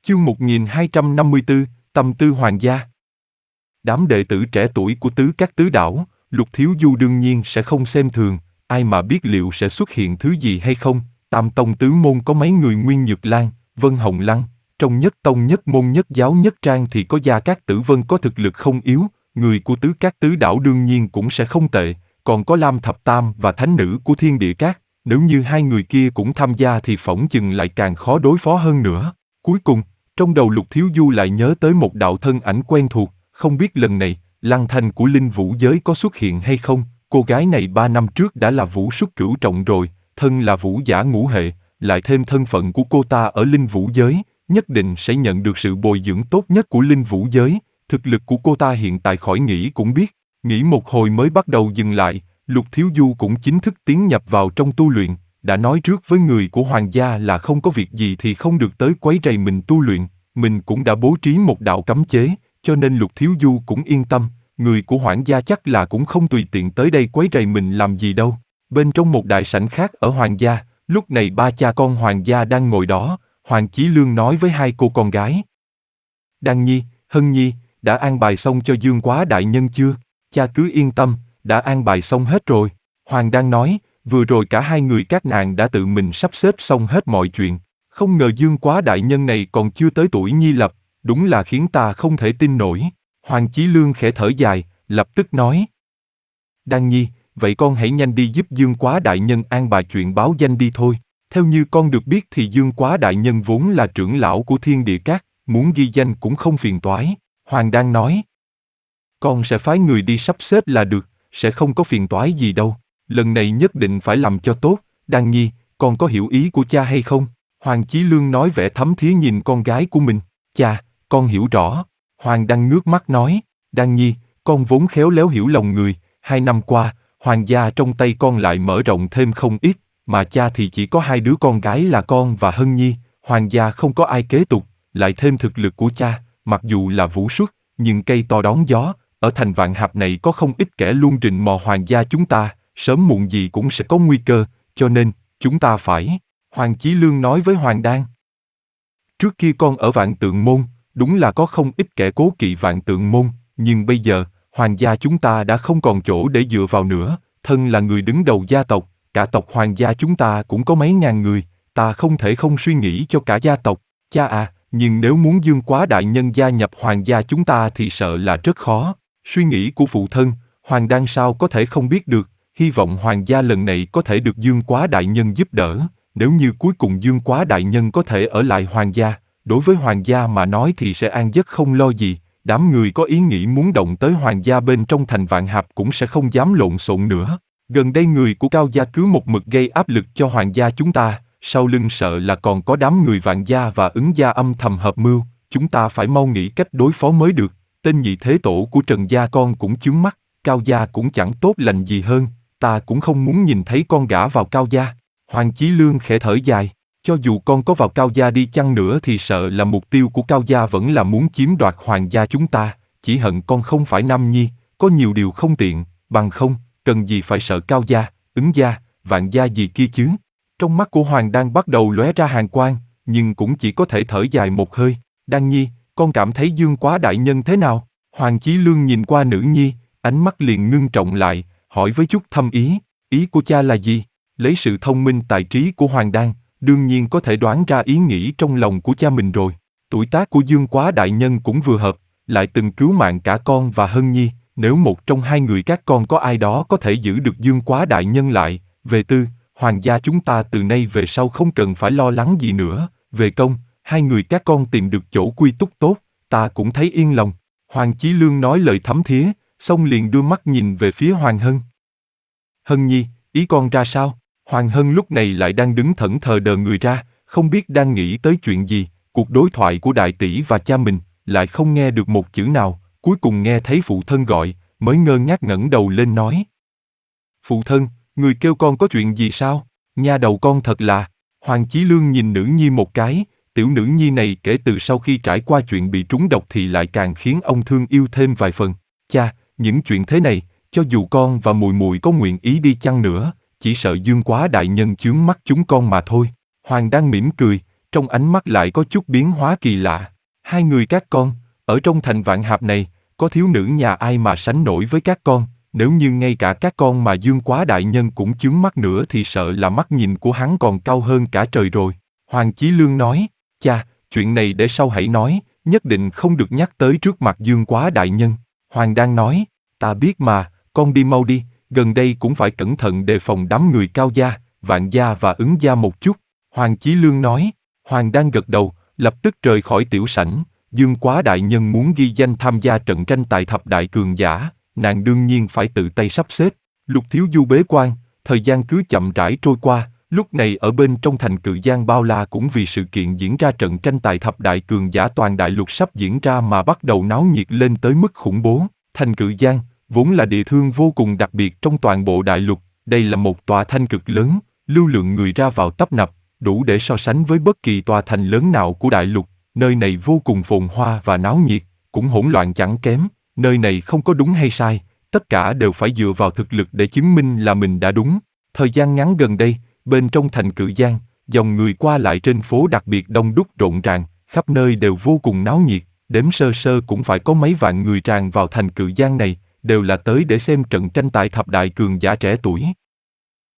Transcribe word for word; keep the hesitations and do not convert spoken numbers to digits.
Chương một nghìn hai trăm năm mươi tư, Tâm tư hoàng gia. Đám đệ tử trẻ tuổi của tứ các tứ đảo, Lục Thiếu Du đương nhiên sẽ không xem thường, ai mà biết liệu sẽ xuất hiện thứ gì hay không. Tam tông tứ môn có mấy người Nguyên Nhược Lan, Vân Hồng Lăng, trong nhất tông nhất môn nhất giáo nhất trang thì có Gia Cát Tử Vân có thực lực không yếu, người của tứ các tứ đảo đương nhiên cũng sẽ không tệ, còn có Lam Thập Tam và thánh nữ của Thiên Địa Các, nếu như hai người kia cũng tham gia thì phỏng chừng lại càng khó đối phó hơn nữa. Cuối cùng, trong đầu Lục Thiếu Du lại nhớ tới một đạo thân ảnh quen thuộc, không biết lần này, Lăng Thanh của Linh Vũ Giới có xuất hiện hay không. Cô gái này ba năm trước đã là vũ xuất cửu trọng rồi, thân là vũ giả ngũ hệ, lại thêm thân phận của cô ta ở Linh Vũ Giới, nhất định sẽ nhận được sự bồi dưỡng tốt nhất của Linh Vũ Giới. Thực lực của cô ta hiện tại khỏi nghĩ cũng biết. Nghĩ một hồi mới bắt đầu dừng lại, Lục Thiếu Du cũng chính thức tiến nhập vào trong tu luyện. Đã nói trước với người của hoàng gia là không có việc gì thì không được tới quấy rầy mình tu luyện, mình cũng đã bố trí một đạo cấm chế, cho nên Lục Thiếu Du cũng yên tâm, người của hoàng gia chắc là cũng không tùy tiện tới đây quấy rầy mình làm gì đâu. Bên trong một đại sảnh khác ở hoàng gia, lúc này ba cha con hoàng gia đang ngồi đó, Hoàng Chí Lương nói với hai cô con gái. Đan Nhi, Hân Nhi, đã an bài xong cho Dương Quá đại nhân chưa? Cha cứ yên tâm, đã an bài xong hết rồi. Hoàng đang nói, vừa rồi cả hai người các nàng đã tự mình sắp xếp xong hết mọi chuyện. Không ngờ Dương Quá đại nhân này còn chưa tới tuổi nhi lập, đúng là khiến ta không thể tin nổi. Hoàng Chí Lương khẽ thở dài, lập tức nói. Đan Nhi, vậy con hãy nhanh đi giúp Dương Quá đại nhân an bài chuyện báo danh đi thôi. Theo như con được biết thì Dương Quá đại nhân vốn là trưởng lão của Thiên Địa Các, muốn ghi danh cũng không phiền toái. Hoàng đang nói. Con sẽ phái người đi sắp xếp là được, sẽ không có phiền toái gì đâu. Lần này nhất định phải làm cho tốt. Đan Nhi, con có hiểu ý của cha hay không? Hoàng Chí Lương nói vẻ thấm thía nhìn con gái của mình. Cha, con hiểu rõ. Hoàng đang ngước mắt nói. Đan Nhi, con vốn khéo léo hiểu lòng người. Hai năm qua, hoàng gia trong tay con lại mở rộng thêm không ít, mà cha thì chỉ có hai đứa con gái là con và Hân Nhi. Hoàng gia không có ai kế tục, lại thêm thực lực của cha, mặc dù là vũ xuất, nhưng cây to đón gió. Ở thành Vạn Hạp này có không ít kẻ luôn rình mò hoàng gia chúng ta, sớm muộn gì cũng sẽ có nguy cơ, cho nên, chúng ta phải. Hoàng Chí Lương nói với Hoàng Đan. Trước kia con ở Vạn Tượng Môn, đúng là có không ít kẻ cố kỵ Vạn Tượng Môn, nhưng bây giờ, hoàng gia chúng ta đã không còn chỗ để dựa vào nữa, thân là người đứng đầu gia tộc, cả tộc hoàng gia chúng ta cũng có mấy ngàn người, ta không thể không suy nghĩ cho cả gia tộc. Cha à, nhưng nếu muốn Dương Quá đại nhân gia nhập hoàng gia chúng ta thì sợ là rất khó. Suy nghĩ của phụ thân, Hoàng Đan sao có thể không biết được, hy vọng hoàng gia lần này có thể được Dương Quá đại nhân giúp đỡ. Nếu như cuối cùng Dương Quá đại nhân có thể ở lại hoàng gia, đối với hoàng gia mà nói thì sẽ an giấc không lo gì. Đám người có ý nghĩ muốn động tới hoàng gia bên trong thành Vạn Hạp cũng sẽ không dám lộn xộn nữa. Gần đây người của Cao gia cứ một mực gây áp lực cho hoàng gia chúng ta, sau lưng sợ là còn có đám người Vạn gia và Ứng gia âm thầm hợp mưu, chúng ta phải mau nghĩ cách đối phó mới được. Tên nhị thế tổ của Trần gia con cũng chướng mắt, Cao gia cũng chẳng tốt lành gì hơn, ta cũng không muốn nhìn thấy con gả vào Cao gia. Hoàng Chí Lương khẽ thở dài, cho dù con có vào Cao gia đi chăng nữa thì sợ là mục tiêu của Cao gia vẫn là muốn chiếm đoạt hoàng gia chúng ta, chỉ hận con không phải Nam Nhi, có nhiều điều không tiện, bằng không, cần gì phải sợ Cao gia, Ứng gia, Vạn gia gì kia chứ. Trong mắt của Hoàng đang bắt đầu lóe ra hàn quang, nhưng cũng chỉ có thể thở dài một hơi. Đan Nhi, con cảm thấy Dương Quá đại nhân thế nào? Hoàng Chí Lương nhìn qua nữ nhi, ánh mắt liền ngưng trọng lại, hỏi với chút thâm ý, ý của cha là gì? Lấy sự thông minh tài trí của Hoàng Đan, đương nhiên có thể đoán ra ý nghĩ trong lòng của cha mình rồi. Tuổi tác của Dương Quá đại nhân cũng vừa hợp, lại từng cứu mạng cả con và Hân Nhi, nếu một trong hai người các con có ai đó có thể giữ được Dương Quá đại nhân lại, về tư, hoàng gia chúng ta từ nay về sau không cần phải lo lắng gì nữa, về công, hai người các con tìm được chỗ quy túc tốt, ta cũng thấy yên lòng. Hoàng Chí Lương nói lời thấm thía, xong liền đưa mắt nhìn về phía Hoàng Hân. Hân Nhi, ý con ra sao? Hoàng Hân lúc này lại đang đứng thẫn thờ đờ người ra, không biết đang nghĩ tới chuyện gì, cuộc đối thoại của đại tỷ và cha mình, lại không nghe được một chữ nào, cuối cùng nghe thấy phụ thân gọi, mới ngơ ngác ngẩng đầu lên nói. Phụ thân, người kêu con có chuyện gì sao? Nha đầu con thật là. Hoàng Chí Lương nhìn nữ nhi một cái, tiểu nữ nhi này kể từ sau khi trải qua chuyện bị trúng độc thì lại càng khiến ông thương yêu thêm vài phần. Cha, những chuyện thế này, cho dù con và mùi mùi có nguyện ý đi chăng nữa, chỉ sợ Dương Quá đại nhân chướng mắt chúng con mà thôi. Hoàng đang mỉm cười, trong ánh mắt lại có chút biến hóa kỳ lạ. Hai người các con, ở trong thành Vạn Hạp này, có thiếu nữ nhà ai mà sánh nổi với các con, nếu như ngay cả các con mà Dương Quá đại nhân cũng chướng mắt nữa thì sợ là mắt nhìn của hắn còn cao hơn cả trời rồi. Hoàng Chí Lương nói, cha, chuyện này để sau hãy nói, nhất định không được nhắc tới trước mặt Dương Quá đại nhân. Hoàng Đan nói, ta biết mà, con đi mau đi, gần đây cũng phải cẩn thận đề phòng đám người Cao gia, Vạn gia và Ứng gia một chút. Hoàng Chí Lương nói, Hoàng Đan gật đầu, lập tức rời khỏi tiểu sảnh. Dương Quá đại nhân muốn ghi danh tham gia trận tranh tài thập đại cường giả, nàng đương nhiên phải tự tay sắp xếp. Lục Thiếu Du bế quan, thời gian cứ chậm rãi trôi qua, lúc này ở bên trong thành Cự Giang bao la cũng vì sự kiện diễn ra trận tranh tài thập đại cường giả toàn đại lục sắp diễn ra mà bắt đầu náo nhiệt lên tới mức khủng bố. Thành Cự Giang, vốn là địa thương vô cùng đặc biệt trong toàn bộ đại lục, đây là một tòa thành cực lớn, lưu lượng người ra vào tấp nập, đủ để so sánh với bất kỳ tòa thành lớn nào của đại lục. Nơi này vô cùng phồn hoa và náo nhiệt, cũng hỗn loạn chẳng kém, nơi này không có đúng hay sai, tất cả đều phải dựa vào thực lực để chứng minh là mình đã đúng. Thời gian ngắn gần đây, bên trong thành Cự Giang, dòng người qua lại trên phố đặc biệt đông đúc rộn ràng, khắp nơi đều vô cùng náo nhiệt, đếm sơ sơ cũng phải có mấy vạn người tràn vào thành Cự Giang này, đều là tới để xem trận tranh tài thập đại cường giả trẻ tuổi.